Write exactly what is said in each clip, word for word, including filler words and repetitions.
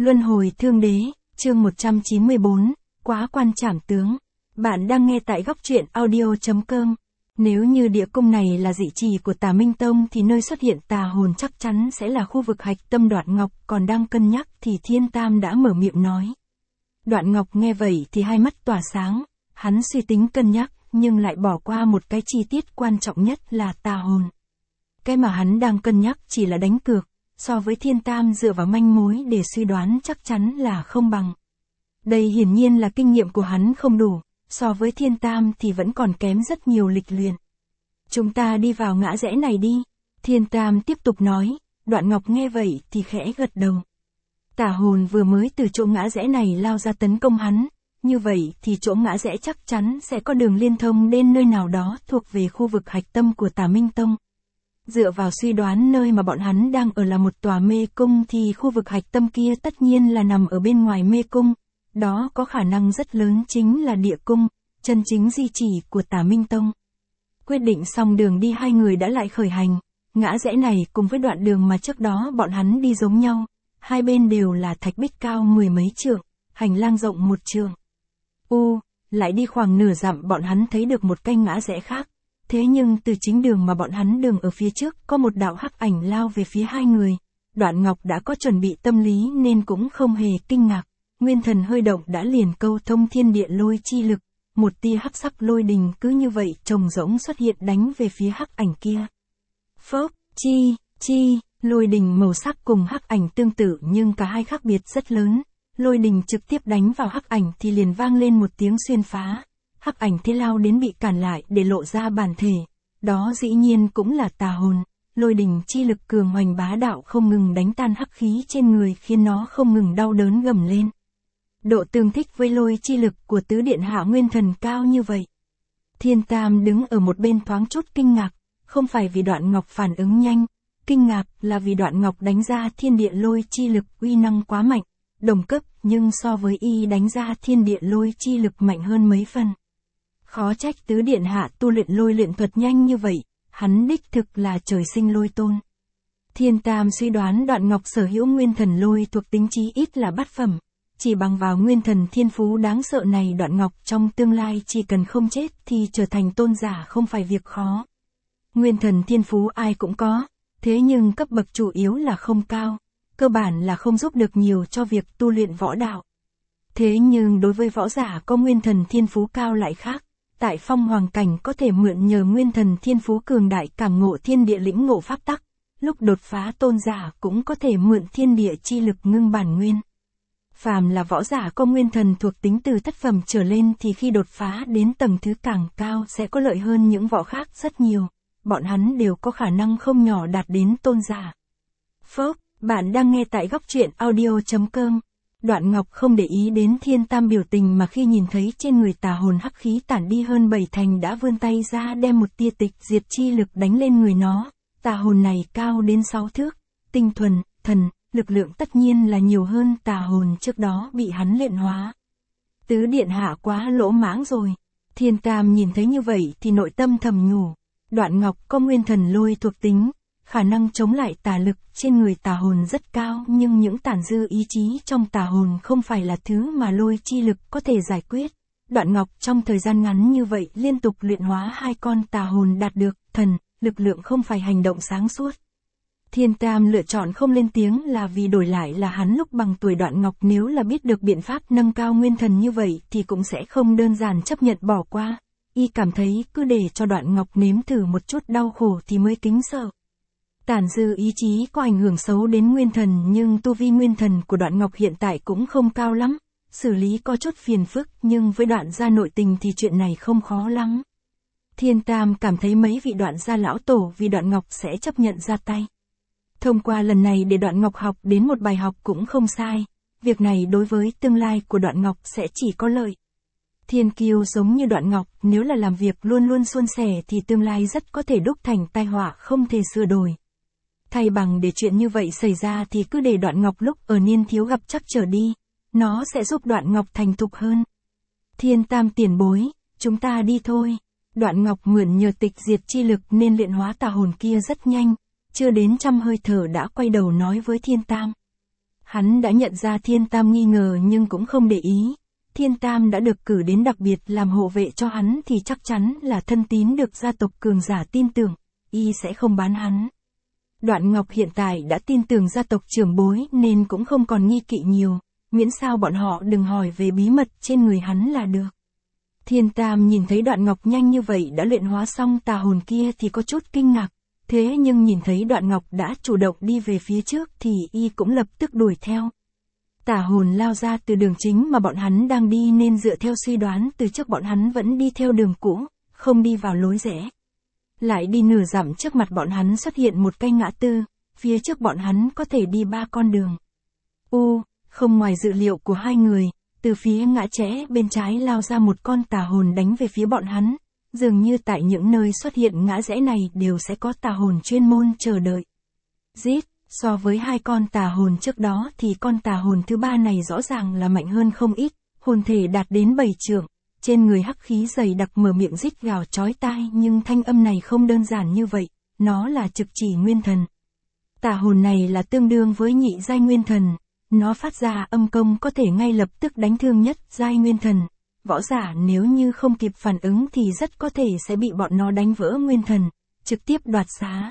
Luân hồi thương đế, chương một trăm chín mươi bốn, quá quan trảm tướng. Bạn đang nghe tại góc truyện audio chấm com. Nếu như địa cung này là dị trì của Tà Minh Tông thì nơi xuất hiện tà hồn chắc chắn sẽ là khu vực hạch tâm Đoạn Ngọc, còn đang cân nhắc thì Thiên Tam đã mở miệng nói. Đoạn Ngọc nghe vậy thì hai mắt tỏa sáng, hắn suy tính cân nhắc, nhưng lại bỏ qua một cái chi tiết quan trọng nhất là tà hồn. Cái mà hắn đang cân nhắc chỉ là đánh cược, so với Thiên Tam dựa vào manh mối để suy đoán chắc chắn là không bằng. Đây hiển nhiên là kinh nghiệm của hắn không đủ, so với Thiên Tam thì vẫn còn kém rất nhiều lịch luyện. Chúng ta đi vào ngã rẽ này đi, Thiên Tam tiếp tục nói. Đoạn Ngọc nghe vậy thì khẽ gật đầu. Tà hồn vừa mới từ chỗ ngã rẽ này lao ra tấn công hắn, như vậy thì chỗ ngã rẽ chắc chắn sẽ có đường liên thông đến nơi nào đó thuộc về khu vực hạch tâm của Tà Minh Tông. Dựa vào suy đoán nơi mà bọn hắn đang ở là một tòa mê cung thì khu vực hạch tâm kia tất nhiên là nằm ở bên ngoài mê cung, đó có khả năng rất lớn chính là địa cung, chân chính di chỉ của Tà Minh Tông. Quyết định xong đường đi, hai người đã lại khởi hành. Ngã rẽ này cùng với đoạn đường mà trước đó bọn hắn đi giống nhau, hai bên đều là thạch bích cao mười mấy trượng, hành lang rộng một trượng. U, lại đi khoảng nửa dặm bọn hắn thấy được một cái ngã rẽ khác. Thế nhưng từ chính đường mà bọn hắn đường ở phía trước có một đạo hắc ảnh lao về phía hai người. Đoạn Ngọc đã có chuẩn bị tâm lý nên cũng không hề kinh ngạc. Nguyên thần hơi động đã liền câu thông thiên địa lôi chi lực. Một tia hắc sắc lôi đình cứ như vậy trồng rỗng xuất hiện đánh về phía hắc ảnh kia. Phốc, chi, chi, lôi đình màu sắc cùng hắc ảnh tương tự nhưng cả hai khác biệt rất lớn. Lôi đình trực tiếp đánh vào hắc ảnh thì liền vang lên một tiếng xuyên phá. Hắc ảnh thế lao đến bị cản lại để lộ ra bản thể. Đó dĩ nhiên cũng là tà hồn. Lôi đình chi lực cường hoành bá đạo không ngừng đánh tan hắc khí trên người khiến nó không ngừng đau đớn gầm lên. Độ tương thích với lôi chi lực của tứ điện hạ nguyên thần cao như vậy. Thiên Tam đứng ở một bên thoáng chút kinh ngạc, không phải vì Đoạn Ngọc phản ứng nhanh, kinh ngạc là vì Đoạn Ngọc đánh ra thiên địa lôi chi lực uy năng quá mạnh, đồng cấp nhưng so với y đánh ra thiên địa lôi chi lực mạnh hơn mấy phần. Khó trách tứ điện hạ tu luyện lôi luyện thuật nhanh như vậy, hắn đích thực là trời sinh lôi tôn. Thiên Tam suy đoán Đoạn Ngọc sở hữu nguyên thần lôi thuộc tính chí ít là bát phẩm. Chỉ bằng vào nguyên thần thiên phú đáng sợ này Đoạn Ngọc trong tương lai chỉ cần không chết thì trở thành tôn giả không phải việc khó. Nguyên thần thiên phú ai cũng có, thế nhưng cấp bậc chủ yếu là không cao, cơ bản là không giúp được nhiều cho việc tu luyện võ đạo. Thế nhưng đối với võ giả có nguyên thần thiên phú cao lại khác, tại phong hoàng cảnh có thể mượn nhờ nguyên thần thiên phú cường đại cảm ngộ thiên địa lĩnh ngộ pháp tắc, lúc đột phá tôn giả cũng có thể mượn thiên địa chi lực ngưng bản nguyên. Phàm là võ giả có nguyên thần thuộc tính từ thất phẩm trở lên thì khi đột phá đến tầng thứ càng cao sẽ có lợi hơn những võ khác rất nhiều, bọn hắn đều có khả năng không nhỏ đạt đến tôn giả. Phốc, bạn đang nghe tại góc truyện audio chấm com. Đoạn Ngọc không để ý đến Thiên Tam biểu tình mà khi nhìn thấy trên người tà hồn hắc khí tản đi hơn bảy thành đã vươn tay ra đem một tia tịch diệt chi lực đánh lên người nó. Tà hồn này cao đến sáu thước, tinh thuần, thần, lực lượng tất nhiên là nhiều hơn tà hồn trước đó bị hắn luyện hóa. Tứ điện hạ quá lỗ mãng rồi. Thiên Tam nhìn thấy như vậy thì nội tâm thầm nhủ. Đoạn Ngọc có nguyên thần lôi thuộc tính, khả năng chống lại tà lực trên người tà hồn rất cao nhưng những tàn dư ý chí trong tà hồn không phải là thứ mà lôi chi lực có thể giải quyết. Đoạn Ngọc trong thời gian ngắn như vậy liên tục luyện hóa hai con tà hồn đạt được thần, lực lượng không phải hành động sáng suốt. Thiên Tam lựa chọn không lên tiếng là vì đổi lại là hắn lúc bằng tuổi Đoạn Ngọc nếu là biết được biện pháp nâng cao nguyên thần như vậy thì cũng sẽ không đơn giản chấp nhận bỏ qua. Y cảm thấy cứ để cho Đoạn Ngọc nếm thử một chút đau khổ thì mới kính sợ. Tàn dư ý chí có ảnh hưởng xấu đến nguyên thần nhưng tu vi nguyên thần của Đoạn Ngọc hiện tại cũng không cao lắm, xử lý có chút phiền phức nhưng với Đoạn gia nội tình thì chuyện này không khó lắm. Thiên Tam cảm thấy mấy vị Đoạn gia lão tổ vì Đoạn Ngọc sẽ chấp nhận ra tay. Thông qua lần này để Đoạn Ngọc học đến một bài học cũng không sai, việc này đối với tương lai của Đoạn Ngọc sẽ chỉ có lợi. Thiên kiêu giống như Đoạn Ngọc nếu là làm việc luôn luôn suôn sẻ thì tương lai rất có thể đúc thành tai họa không thể sửa đổi. Thay bằng để chuyện như vậy xảy ra thì cứ để Đoạn Ngọc lúc ở niên thiếu gặp chắc trở đi, nó sẽ giúp Đoạn Ngọc thành thục hơn. Thiên Tam tiền bối, chúng ta đi thôi. Đoạn Ngọc mượn nhờ tịch diệt chi lực nên luyện hóa tà hồn kia rất nhanh, chưa đến trăm hơi thở đã quay đầu nói với Thiên Tam. Hắn đã nhận ra Thiên Tam nghi ngờ nhưng cũng không để ý. Thiên Tam đã được cử đến đặc biệt làm hộ vệ cho hắn thì chắc chắn là thân tín được gia tộc cường giả tin tưởng, y sẽ không bán hắn. Đoạn Ngọc hiện tại đã tin tưởng gia tộc trưởng bối nên cũng không còn nghi kỵ nhiều, miễn sao bọn họ đừng hỏi về bí mật trên người hắn là được. Thiên Tam nhìn thấy Đoạn Ngọc nhanh như vậy đã luyện hóa xong tà hồn kia thì có chút kinh ngạc, thế nhưng nhìn thấy Đoạn Ngọc đã chủ động đi về phía trước thì y cũng lập tức đuổi theo. Tà hồn lao ra từ đường chính mà bọn hắn đang đi nên dựa theo suy đoán từ trước bọn hắn vẫn đi theo đường cũ, không đi vào lối rẽ. Lại đi nửa dặm trước mặt bọn hắn xuất hiện một cây ngã tư, phía trước bọn hắn có thể đi ba con đường. U, không ngoài dự liệu của hai người, từ phía ngã rẽ bên trái lao ra một con tà hồn đánh về phía bọn hắn, dường như tại những nơi xuất hiện ngã rẽ này đều sẽ có tà hồn chuyên môn chờ đợi. Giết, so với hai con tà hồn trước đó thì con tà hồn thứ ba này rõ ràng là mạnh hơn không ít, hồn thể đạt đến bảy trượng. Trên người hắc khí dày đặc mở miệng rít gào chói tai nhưng thanh âm này không đơn giản như vậy, nó là trực chỉ nguyên thần. Tà hồn này là tương đương với nhị giai nguyên thần, nó phát ra âm công có thể ngay lập tức đánh thương nhất giai nguyên thần. Võ giả nếu như không kịp phản ứng thì rất có thể sẽ bị bọn nó đánh vỡ nguyên thần, trực tiếp đoạt xá.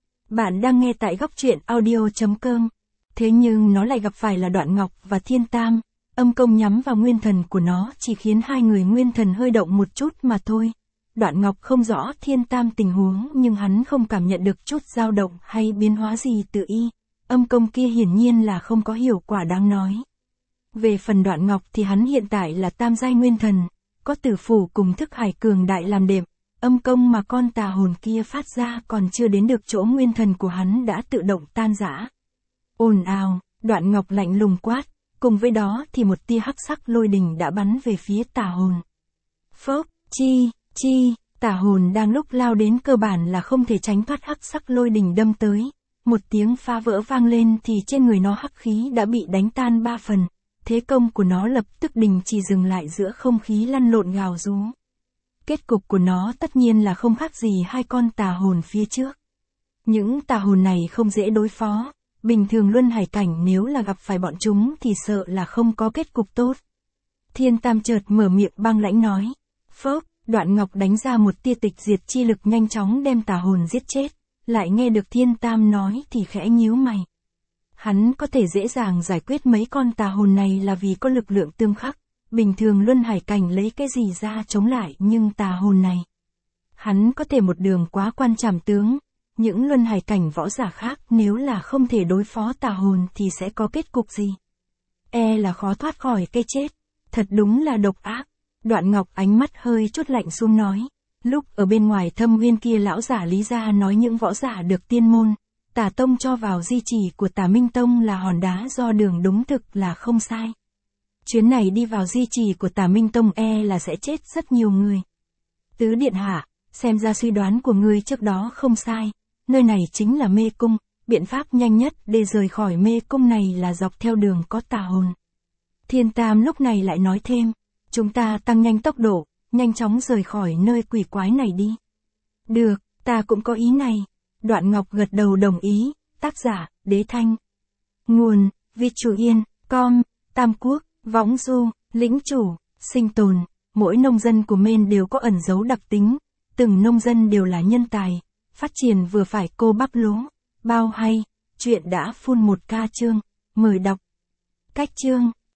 Bạn đang nghe tại góc truyện audio chấm com. Thế nhưng nó lại gặp phải là Đoạn Ngọc và Thiên Tam. Âm công nhắm vào nguyên thần của nó chỉ khiến hai người nguyên thần hơi động một chút mà thôi. Đoạn Ngọc không rõ Thiên Tam tình huống nhưng hắn không cảm nhận được chút dao động hay biến hóa gì từ y. Âm công kia hiển nhiên là không có hiệu quả đáng nói. Về phần Đoạn Ngọc thì hắn hiện tại là tam giai nguyên thần, có tử phủ cùng thức hải cường đại làm đệm. Âm công mà con tà hồn kia phát ra còn chưa đến được chỗ nguyên thần của hắn đã tự động tan rã. Ồn ào, Đoạn Ngọc lạnh lùng quát. Cùng với đó thì một tia hắc sắc lôi đình đã bắn về phía tà hồn. Phốc, chi, chi, tà hồn đang lúc lao đến cơ bản là không thể tránh thoát hắc sắc lôi đình đâm tới. Một tiếng phá vỡ vang lên thì trên người nó hắc khí đã bị đánh tan ba phần. Thế công của nó lập tức đình chỉ dừng lại giữa không khí lăn lộn gào rú. Kết cục của nó tất nhiên là không khác gì hai con tà hồn phía trước. Những tà hồn này không dễ đối phó. Bình thường luân hải cảnh nếu là gặp phải bọn chúng thì sợ là không có kết cục tốt. Thiên Tam chợt mở miệng băng lãnh nói. Phốc, Đoạn Ngọc đánh ra một tia tịch diệt chi lực nhanh chóng đem tà hồn giết chết. Lại nghe được Thiên Tam nói thì khẽ nhíu mày. Hắn có thể dễ dàng giải quyết mấy con tà hồn này là vì có lực lượng tương khắc. Bình thường luân hải cảnh lấy cái gì ra chống lại nhưng tà hồn này. Hắn có thể một đường quá quan trảm tướng. Những luân hải cảnh võ giả khác nếu là không thể đối phó tà hồn thì sẽ có kết cục gì? E là khó thoát khỏi cái chết. Thật đúng là độc ác. Đoạn Ngọc ánh mắt hơi chút lạnh xuống nói. Lúc ở bên ngoài Thâm Nguyên kia lão giả Lý Gia nói những võ giả được tiên môn, Tà Tông cho vào di chỉ của Tà Minh Tông là hòn đá do đường đúng thực là không sai. Chuyến này đi vào di chỉ của Tà Minh Tông e là sẽ chết rất nhiều người. Tứ Điện Hạ, xem ra suy đoán của ngươi trước đó không sai. Nơi này chính là mê cung, biện pháp nhanh nhất để rời khỏi mê cung này là dọc theo đường có tà hồn. Thiên Tam lúc này lại nói thêm, chúng ta tăng nhanh tốc độ, nhanh chóng rời khỏi nơi quỷ quái này đi. Được, ta cũng có ý này. Đoạn Ngọc gật đầu đồng ý, tác giả, Đế Thanh. Nguồn, Việt Chủ Yên, com, Tam Quốc, Võng Du, Lĩnh Chủ, Sinh Tồn. Mỗi nông dân của Maine đều có ẩn dấu đặc tính, từng nông dân đều là nhân tài. Phát triển vừa phải cô bắp lố, bao hay, chuyện đã phun một ca chương, mời đọc. Cách chương.